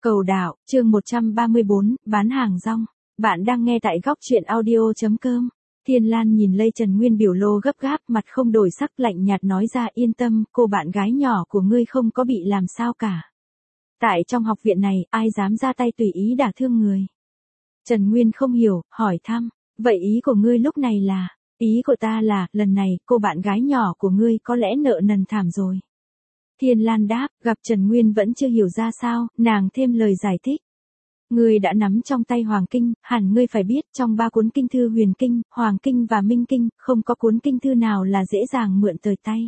Cầu đạo, chương 134, bán hàng rong. Bạn đang nghe tại góc chuyện audio.com. Thiên Lan nhìn Lê Trần Nguyên biểu lô gấp gáp, mặt không đổi sắc, lạnh nhạt nói ra, yên tâm, cô bạn gái nhỏ của ngươi không có bị làm sao cả. Tại trong học viện này, ai dám ra tay tùy ý đả thương người. Trần Nguyên không hiểu, hỏi thăm, vậy ý của ngươi lúc này là? Ý của ta là, lần này, cô bạn gái nhỏ của ngươi có lẽ nợ nần thảm rồi. Thiên Lan đáp, gặp Trần Nguyên vẫn chưa hiểu ra sao, nàng thêm lời giải thích. Ngươi đã nắm trong tay Hoàng Kinh, hẳn ngươi phải biết trong 3 cuốn kinh thư Huyền Kinh, Hoàng Kinh và Minh Kinh, không có cuốn kinh thư nào là dễ dàng mượn tới tay.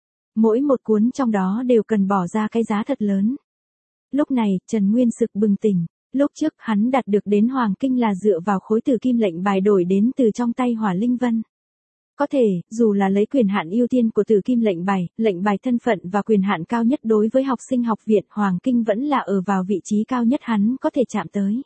Mỗi một cuốn trong đó đều cần bỏ ra cái giá thật lớn. Lúc này, Trần Nguyên sực bừng tỉnh. Lúc trước hắn đạt được đến Hoàng Kinh là dựa vào khối tử kim lệnh bài đổi đến từ trong tay Hỏa Linh Vân. Có thể, dù là lấy quyền hạn ưu tiên của tử kim lệnh bài thân phận và quyền hạn cao nhất đối với học sinh học viện, Hoàng Kinh vẫn là ở vào vị trí cao nhất hắn có thể chạm tới.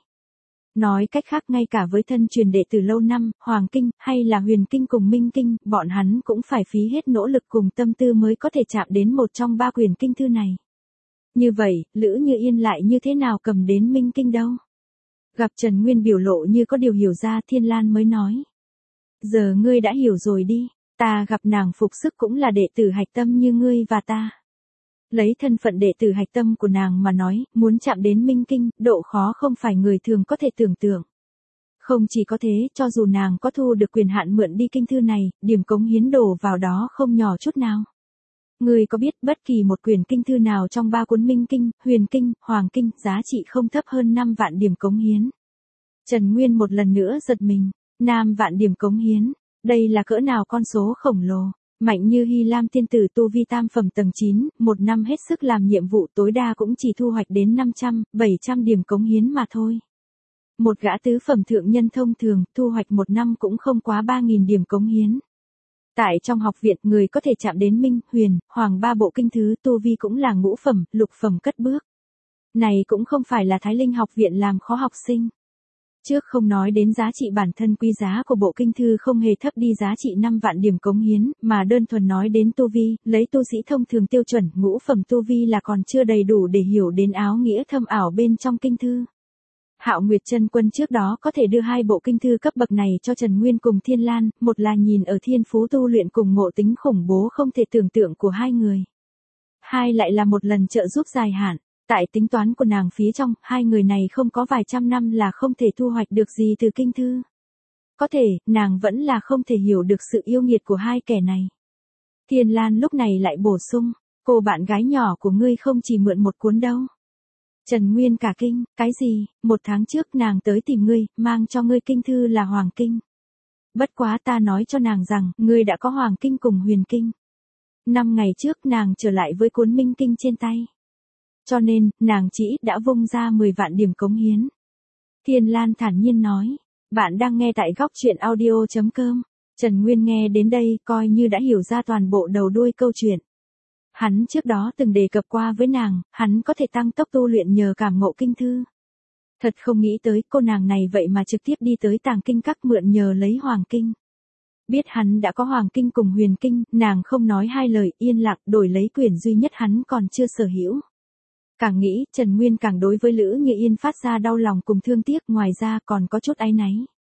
Nói cách khác, ngay cả với thân truyền đệ tử lâu năm, Hoàng Kinh, hay là Huyền Kinh cùng Minh Kinh, bọn hắn cũng phải phí hết nỗ lực cùng tâm tư mới có thể chạm đến một trong 3 quyển kinh thư này. Như vậy, Lữ Như Yên lại như thế nào cầm đến Minh Kinh đâu? Gặp Trần Nguyên biểu lộ như có điều hiểu ra, Thiên Lan mới nói. Giờ ngươi đã hiểu rồi đi, ta gặp nàng phục sức cũng là đệ tử hạch tâm như ngươi và ta. Lấy thân phận đệ tử hạch tâm của nàng mà nói, muốn chạm đến Minh Kinh, độ khó không phải người thường có thể tưởng tượng. Không chỉ có thế, cho dù nàng có thu được quyền hạn mượn đi kinh thư này, điểm cống hiến đổ vào đó không nhỏ chút nào. Ngươi có biết bất kỳ một quyển kinh thư nào trong 3 cuốn Minh Kinh, Huyền Kinh, Hoàng Kinh, giá trị không thấp hơn 5 vạn điểm cống hiến. Trần Nguyên một lần nữa giật mình. 5 vạn điểm cống hiến, đây là cỡ nào con số khổng lồ, mạnh như Hy Lam tiên tử tu vi tam phẩm tầng 9, một năm hết sức làm nhiệm vụ tối đa cũng chỉ thu hoạch đến 500, 700 điểm cống hiến mà thôi. Một gã tứ phẩm thượng nhân thông thường, thu hoạch một năm cũng không quá 3.000 điểm cống hiến. Tại trong học viện, người có thể chạm đến Minh, Huyền, Hoàng 3 bộ kinh thứ, tu vi cũng là ngũ phẩm, lục phẩm cất bước. Này cũng không phải là Thái Linh học viện làm khó học sinh. Trước không nói đến giá trị bản thân quý giá của bộ kinh thư không hề thấp đi giá trị 5 vạn điểm cống hiến, mà đơn thuần nói đến tu vi, lấy tu sĩ thông thường tiêu chuẩn, ngũ phẩm tu vi là còn chưa đầy đủ để hiểu đến áo nghĩa thâm ảo bên trong kinh thư. Hạo Nguyệt Chân Quân trước đó có thể đưa 2 bộ kinh thư cấp bậc này cho Trần Nguyên cùng Thiên Lan, một là nhìn ở thiên phú tu luyện cùng ngộ tính khủng bố không thể tưởng tượng của hai người. Hai lại là một lần trợ giúp dài hạn. Tại tính toán của nàng phía trong, hai người này không có vài trăm năm là không thể thu hoạch được gì từ kinh thư. Có thể, nàng vẫn là không thể hiểu được sự yêu nghiệt của hai kẻ này. Thiên Lan lúc này lại bổ sung, cô bạn gái nhỏ của ngươi không chỉ mượn một cuốn đâu. Trần Nguyên cả kinh, cái gì, 1 tháng trước nàng tới tìm ngươi, mang cho ngươi kinh thư là Hoàng Kinh. Bất quá ta nói cho nàng rằng, ngươi đã có Hoàng Kinh cùng Huyền Kinh. 5 ngày trước nàng trở lại với cuốn Minh Kinh trên tay. Cho nên, nàng chỉ đã vung ra 10 vạn điểm cống hiến. Thiên Lan thản nhiên nói, bạn đang nghe tại góc chuyện audio.com. Trần Nguyên nghe đến đây coi như đã hiểu ra toàn bộ đầu đuôi câu chuyện. Hắn trước đó từng đề cập qua với nàng, hắn có thể tăng tốc tu luyện nhờ cảm ngộ kinh thư. Thật không nghĩ tới cô nàng này vậy mà trực tiếp đi tới tàng kinh các mượn nhờ lấy Hoàng Kinh. Biết hắn đã có Hoàng Kinh cùng Huyền Kinh, nàng không nói hai lời, yên lặng đổi lấy quyển duy nhất hắn còn chưa sở hữu. Càng nghĩ, Trần Nguyên càng đối với Lữ Như Yên phát ra đau lòng cùng thương tiếc, ngoài ra còn có chút áy náy.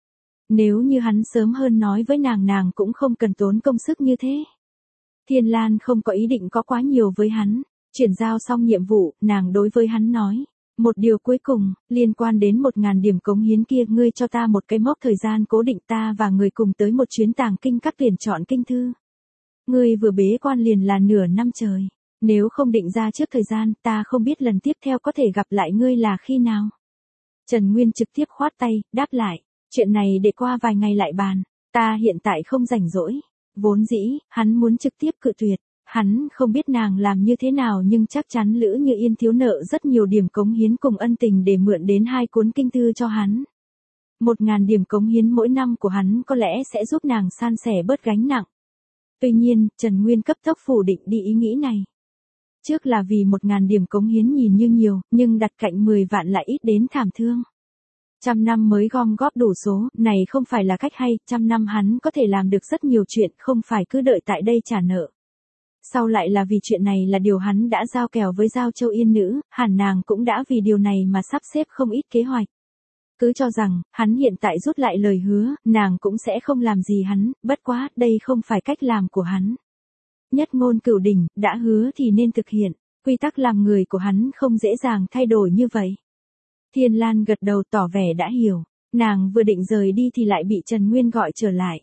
Nếu như hắn sớm hơn nói với nàng cũng không cần tốn công sức như thế. Thiên Lan không có ý định có quá nhiều với hắn, chuyển giao xong nhiệm vụ, nàng đối với hắn nói. Một điều cuối cùng, liên quan đến 1.000 điểm cống hiến kia, ngươi cho ta một cái mốc thời gian cố định, ta và người cùng tới một chuyến tàng kinh các tuyển chọn kinh thư. Ngươi vừa bế quan liền là nửa năm trời. Nếu không định ra trước thời gian, ta không biết lần tiếp theo có thể gặp lại ngươi là khi nào. Trần Nguyên trực tiếp khoát tay, đáp lại, chuyện này để qua vài ngày lại bàn, ta hiện tại không rảnh rỗi. Vốn dĩ, hắn muốn trực tiếp cự tuyệt, hắn không biết nàng làm như thế nào nhưng chắc chắn Lữ Như Yên thiếu nợ rất nhiều điểm cống hiến cùng ân tình để mượn đến 2 cuốn kinh thư cho hắn. 1.000 điểm cống hiến mỗi năm của hắn có lẽ sẽ giúp nàng san sẻ bớt gánh nặng. Tuy nhiên, Trần Nguyên cấp tốc phủ định đi ý nghĩ này. Trước là vì 1.000 điểm cống hiến nhìn như nhiều, nhưng đặt cạnh 10 vạn lại ít đến thảm thương. 100 năm mới gom góp đủ số, này không phải là cách hay, 100 năm hắn có thể làm được rất nhiều chuyện, không phải cứ đợi tại đây trả nợ. Sau lại là vì chuyện này là điều hắn đã giao kèo với Giao Châu Yên Nữ, hẳn nàng cũng đã vì điều này mà sắp xếp không ít kế hoạch. Cứ cho rằng, hắn hiện tại rút lại lời hứa, nàng cũng sẽ không làm gì hắn, bất quá, đây không phải cách làm của hắn. Nhất ngôn cửu đỉnh, đã hứa thì nên thực hiện, quy tắc làm người của hắn không dễ dàng thay đổi như vậy. Thiên Lan gật đầu tỏ vẻ đã hiểu, nàng vừa định rời đi thì lại bị Trần Nguyên gọi trở lại.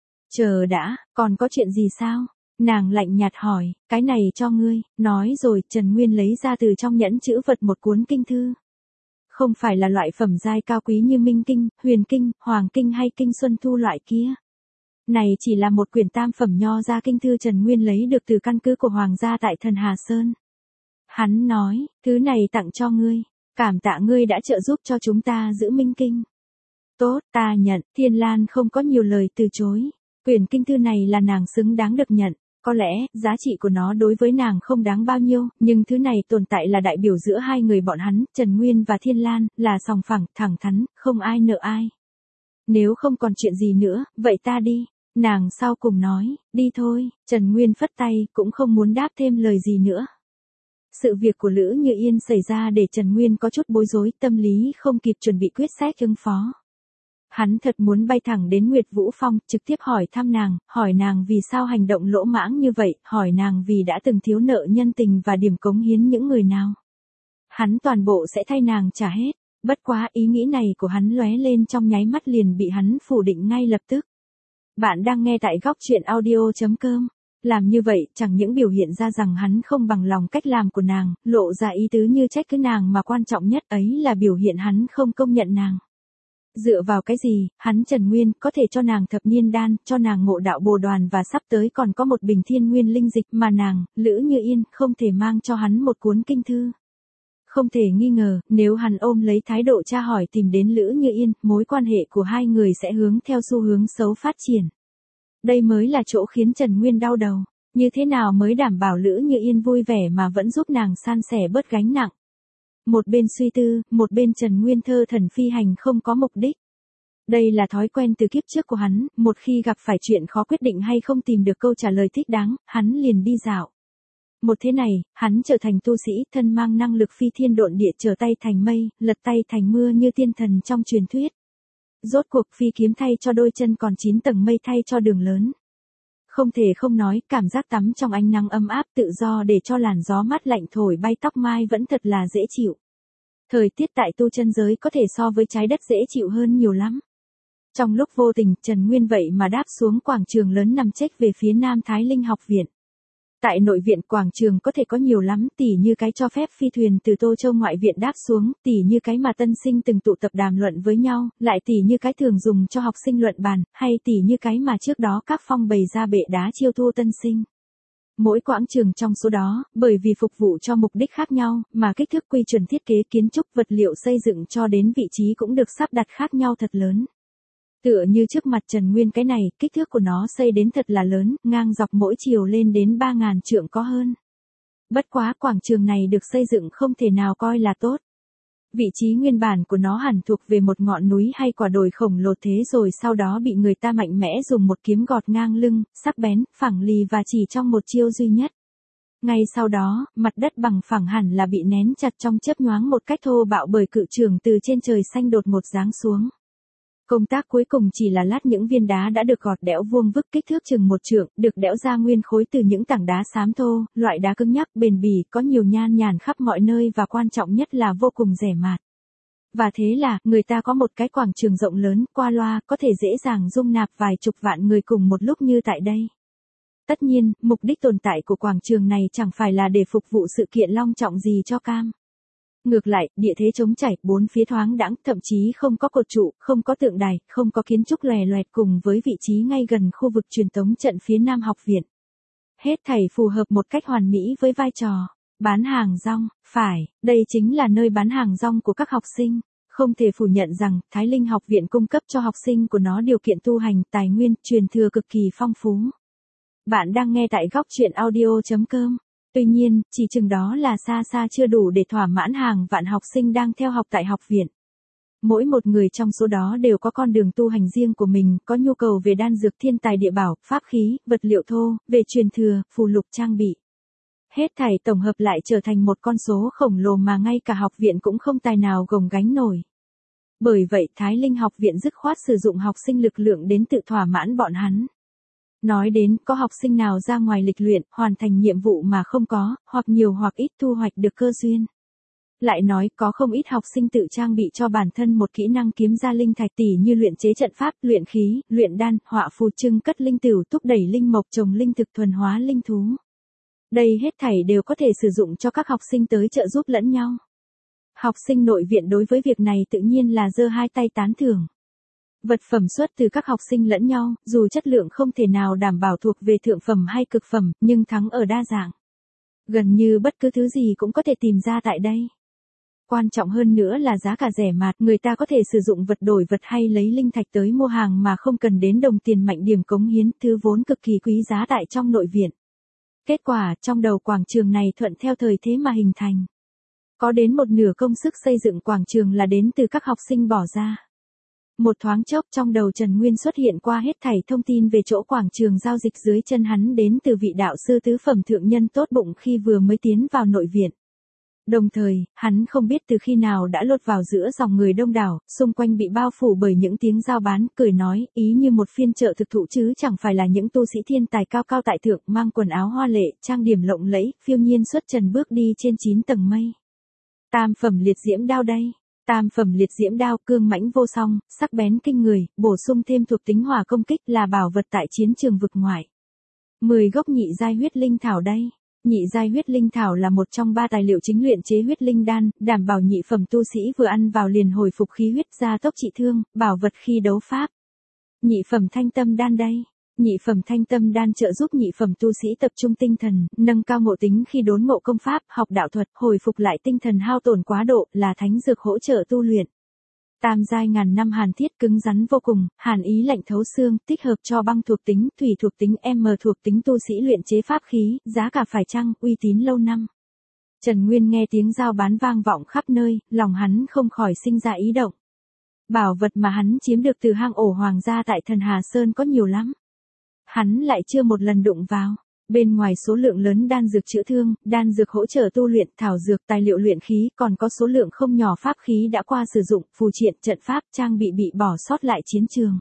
Chờ đã, còn có chuyện gì sao? Nàng lạnh nhạt hỏi, cái này cho ngươi, nói rồi Trần Nguyên lấy ra từ trong nhẫn chữ vật một cuốn kinh thư. Không phải là loại phẩm giai cao quý như Minh Kinh, Huyền Kinh, Hoàng Kinh hay Kinh Xuân Thu loại kia. Này chỉ là một quyển tam phẩm nho gia kinh thư Trần Nguyên lấy được từ căn cứ của Hoàng gia tại Thần Hà Sơn. Hắn nói, thứ này tặng cho ngươi, cảm tạ ngươi đã trợ giúp cho chúng ta giữ Minh Kinh. Tốt, ta nhận, Thiên Lan không có nhiều lời từ chối. Quyển kinh thư này là nàng xứng đáng được nhận. Có lẽ, giá trị của nó đối với nàng không đáng bao nhiêu, nhưng thứ này tồn tại là đại biểu giữa hai người bọn hắn, Trần Nguyên và Thiên Lan, là sòng phẳng, thẳng thắn, không ai nợ ai. Nếu không còn chuyện gì nữa, vậy ta đi. Nàng sau cùng nói, đi thôi, Trần Nguyên phất tay, cũng không muốn đáp thêm lời gì nữa. Sự việc của Lữ Như Yên xảy ra để Trần Nguyên có chút bối rối, tâm lý không kịp chuẩn bị quyết sách ứng phó. Hắn thật muốn bay thẳng đến Nguyệt Vũ Phong, trực tiếp hỏi thăm nàng, hỏi nàng vì sao hành động lỗ mãng như vậy, hỏi nàng vì đã từng thiếu nợ nhân tình và điểm cống hiến những người nào. Hắn toàn bộ sẽ thay nàng trả hết, bất quá ý nghĩ này của hắn lóe lên trong nháy mắt liền bị hắn phủ định ngay lập tức. Bạn đang nghe tại góc truyện audio.com. Làm như vậy chẳng những biểu hiện ra rằng hắn không bằng lòng cách làm của nàng, lộ ra ý tứ như trách cứ nàng mà quan trọng nhất ấy là biểu hiện hắn không công nhận nàng. Dựa vào cái gì, hắn Trần Nguyên có thể cho nàng thập niên đan, cho nàng ngộ đạo bồ đoàn và sắp tới còn có một bình thiên nguyên linh dịch mà nàng, Lữ Như Yên, không thể mang cho hắn một cuốn kinh thư. Không thể nghi ngờ, nếu hắn ôm lấy thái độ tra hỏi tìm đến Lữ Như Yên, mối quan hệ của hai người sẽ hướng theo xu hướng xấu phát triển. Đây mới là chỗ khiến Trần Nguyên đau đầu, như thế nào mới đảm bảo Lữ Như Yên vui vẻ mà vẫn giúp nàng san sẻ bớt gánh nặng. Một bên suy tư, một bên Trần Nguyên thơ thần phi hành không có mục đích. Đây là thói quen từ kiếp trước của hắn, một khi gặp phải chuyện khó quyết định hay không tìm được câu trả lời thích đáng, hắn liền đi dạo. Một thế này, hắn trở thành tu sĩ, thân mang năng lực phi thiên độn địa trở tay thành mây, lật tay thành mưa như tiên thần trong truyền thuyết. Rốt cuộc phi kiếm thay cho đôi chân còn 9 tầng mây thay cho đường lớn. Không thể không nói, cảm giác tắm trong ánh nắng ấm áp tự do để cho làn gió mát lạnh thổi bay tóc mai vẫn thật là dễ chịu. Thời tiết tại tu chân giới có thể so với trái đất dễ chịu hơn nhiều lắm. Trong lúc vô tình, Trần Nguyên vậy mà đáp xuống quảng trường lớn nằm chếch về phía Nam Thái Linh học viện. Tại nội viện quảng trường có thể có nhiều lắm, tỉ như cái cho phép phi thuyền từ Tô Châu ngoại viện đáp xuống, tỉ như cái mà tân sinh từng tụ tập đàm luận với nhau, lại tỉ như cái thường dùng cho học sinh luận bàn, hay tỉ như cái mà trước đó các phong bày ra bệ đá chiêu thu tân sinh. Mỗi quảng trường trong số đó, bởi vì phục vụ cho mục đích khác nhau, mà kích thước quy chuẩn thiết kế kiến trúc vật liệu xây dựng cho đến vị trí cũng được sắp đặt khác nhau thật lớn. Tựa như trước mặt Trần Nguyên cái này, kích thước của nó xây đến thật là lớn, ngang dọc mỗi chiều lên đến 3.000 trượng có hơn. Bất quá quảng trường này được xây dựng không thể nào coi là tốt. Vị trí nguyên bản của nó hẳn thuộc về một ngọn núi hay quả đồi khổng lồ thế rồi sau đó bị người ta mạnh mẽ dùng một kiếm gọt ngang lưng, sắc bén, phẳng lì và chỉ trong một chiêu duy nhất. Ngay sau đó, mặt đất bằng phẳng hẳn là bị nén chặt trong chớp nhoáng một cách thô bạo bởi cự trường từ trên trời xanh đột ngột giáng xuống. Công tác cuối cùng chỉ là lát những viên đá đã được gọt đẽo vuông vức kích thước chừng 1 trượng, được đẽo ra nguyên khối từ những tảng đá xám thô, loại đá cứng nhắc bền bỉ, có nhiều nhan nhản khắp mọi nơi và quan trọng nhất là vô cùng rẻ mạt. Và thế là, người ta có một cái quảng trường rộng lớn, qua loa, có thể dễ dàng dung nạp vài chục vạn người cùng một lúc như tại đây. Tất nhiên, mục đích tồn tại của quảng trường này chẳng phải là để phục vụ sự kiện long trọng gì cho cam. Ngược lại, địa thế trống trải, bốn phía thoáng đãng, thậm chí không có cột trụ, không có tượng đài, không có kiến trúc lòe loẹt cùng với vị trí ngay gần khu vực truyền tống trận phía Nam học viện. Hết thảy phù hợp một cách hoàn mỹ với vai trò bán hàng rong, phải, đây chính là nơi bán hàng rong của các học sinh. Không thể phủ nhận rằng, Thái Linh học viện cung cấp cho học sinh của nó điều kiện tu hành, tài nguyên, truyền thừa cực kỳ phong phú. Bạn đang nghe tại góc truyện audio.com. Tuy nhiên, chỉ chừng đó là xa xa chưa đủ để thỏa mãn hàng vạn học sinh đang theo học tại học viện. Mỗi một người trong số đó đều có con đường tu hành riêng của mình, có nhu cầu về đan dược thiên tài địa bảo, pháp khí, vật liệu thô, về truyền thừa, phù lục trang bị. Hết thảy tổng hợp lại trở thành một con số khổng lồ mà ngay cả học viện cũng không tài nào gồng gánh nổi. Bởi vậy Thái Linh học viện dứt khoát sử dụng học sinh lực lượng đến tự thỏa mãn bọn hắn. Nói đến, có học sinh nào ra ngoài lịch luyện, hoàn thành nhiệm vụ mà không có, hoặc nhiều hoặc ít thu hoạch được cơ duyên. Lại nói, có không ít học sinh tự trang bị cho bản thân một kỹ năng kiếm ra linh thạch tỷ như luyện chế trận pháp, luyện khí, luyện đan, họa phù trưng cất linh tửu, thúc đẩy linh mộc, trồng linh thực, thuần hóa linh thú. Đây hết thảy đều có thể sử dụng cho các học sinh tới trợ giúp lẫn nhau. Học sinh nội viện đối với việc này tự nhiên là giơ hai tay tán thưởng. Vật phẩm xuất từ các học sinh lẫn nhau, dù chất lượng không thể nào đảm bảo thuộc về thượng phẩm hay cực phẩm, nhưng thắng ở đa dạng. Gần như bất cứ thứ gì cũng có thể tìm ra tại đây. Quan trọng hơn nữa là giá cả rẻ mạt, người ta có thể sử dụng vật đổi vật hay lấy linh thạch tới mua hàng mà không cần đến đồng tiền mạnh điểm cống hiến, thứ vốn cực kỳ quý giá tại trong nội viện. Kết quả, trong đầu quảng trường này thuận theo thời thế mà hình thành. Có đến một nửa công sức xây dựng quảng trường là đến từ các học sinh bỏ ra. Một thoáng chốc trong đầu Trần Nguyên xuất hiện qua hết thảy thông tin về chỗ quảng trường giao dịch dưới chân hắn đến từ vị đạo sư tứ phẩm thượng nhân tốt bụng khi vừa mới tiến vào nội viện. Đồng thời, hắn không biết từ khi nào đã lột vào giữa dòng người đông đảo, xung quanh bị bao phủ bởi những tiếng giao bán, cười nói, ý như một phiên chợ thực thụ chứ chẳng phải là những tu sĩ thiên tài cao cao tại thượng, mang quần áo hoa lệ, trang điểm lộng lẫy, phiêu nhiên xuất trần bước đi trên 9 tầng mây. Tam phẩm liệt diễm đao đây. Tam phẩm liệt diễm đao cương mãnh vô song, sắc bén kinh người, bổ sung thêm thuộc tính hỏa công kích là bảo vật tại chiến trường vực ngoại. 10 gốc nhị giai huyết linh thảo đây. Nhị giai huyết linh thảo là một trong 3 tài liệu chính luyện chế huyết linh đan, đảm bảo nhị phẩm tu sĩ vừa ăn vào liền hồi phục khí huyết, gia tốc trị thương, bảo vật khi đấu pháp. Nhị phẩm thanh tâm đan đây. Nhị phẩm thanh tâm đan trợ giúp nhị phẩm tu sĩ tập trung tinh thần, nâng cao ngộ tính khi đốn ngộ công pháp, học đạo thuật, hồi phục lại tinh thần hao tổn quá độ, là thánh dược hỗ trợ tu luyện. Tam giai ngàn năm hàn thiết cứng rắn vô cùng, hàn ý lạnh thấu xương, thích hợp cho băng thuộc tính, thủy thuộc tính, m thuộc tính tu sĩ luyện chế pháp khí, giá cả phải chăng, uy tín lâu năm. Trần Nguyên nghe tiếng giao bán vang vọng khắp nơi, lòng hắn không khỏi sinh ra ý động. Bảo vật mà hắn chiếm được từ hang ổ hoàng gia tại Thần Hà Sơn có nhiều lắm. Hắn lại chưa một lần đụng vào. Bên ngoài số lượng lớn đan dược chữa thương, đan dược hỗ trợ tu luyện, thảo dược, tài liệu luyện khí, còn có số lượng không nhỏ pháp khí đã qua sử dụng, phù triện, trận pháp, trang bị bỏ sót lại chiến trường.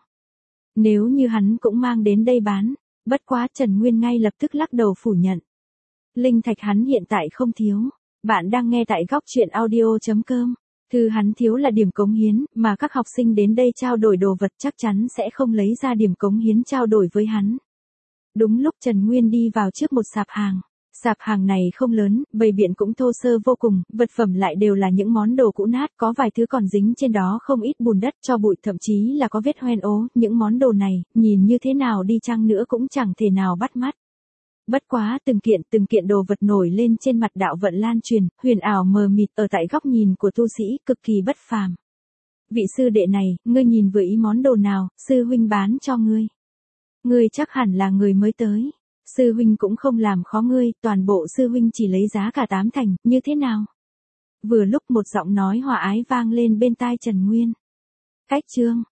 Nếu như hắn cũng mang đến đây bán, bất quá Trần Nguyên ngay lập tức lắc đầu phủ nhận. Linh thạch hắn hiện tại không thiếu. Bạn đang nghe tại góc truyện audio.com. Thứ hắn thiếu là điểm cống hiến, mà các học sinh đến đây trao đổi đồ vật chắc chắn sẽ không lấy ra điểm cống hiến trao đổi với hắn. Đúng lúc Trần Nguyên đi vào trước một sạp hàng. Sạp hàng này không lớn, bày biện cũng thô sơ vô cùng, vật phẩm lại đều là những món đồ cũ nát, có vài thứ còn dính trên đó không ít bùn đất, tro bụi, thậm chí là có vết hoen ố, những món đồ này, nhìn như thế nào đi chăng nữa cũng chẳng thể nào bắt mắt. Bất quá từng kiện đồ vật nổi lên trên mặt đạo vận lan truyền, huyền ảo mờ mịt ở tại góc nhìn của tu sĩ, cực kỳ bất phàm. Vị sư đệ này, ngươi nhìn vừa ý món đồ nào, sư huynh bán cho ngươi. Ngươi chắc hẳn là người mới tới. Sư huynh cũng không làm khó ngươi, toàn bộ sư huynh chỉ lấy giá cả 8 thành, như thế nào? Vừa lúc một giọng nói hòa ái vang lên bên tai Trần Nguyên. Cách chương.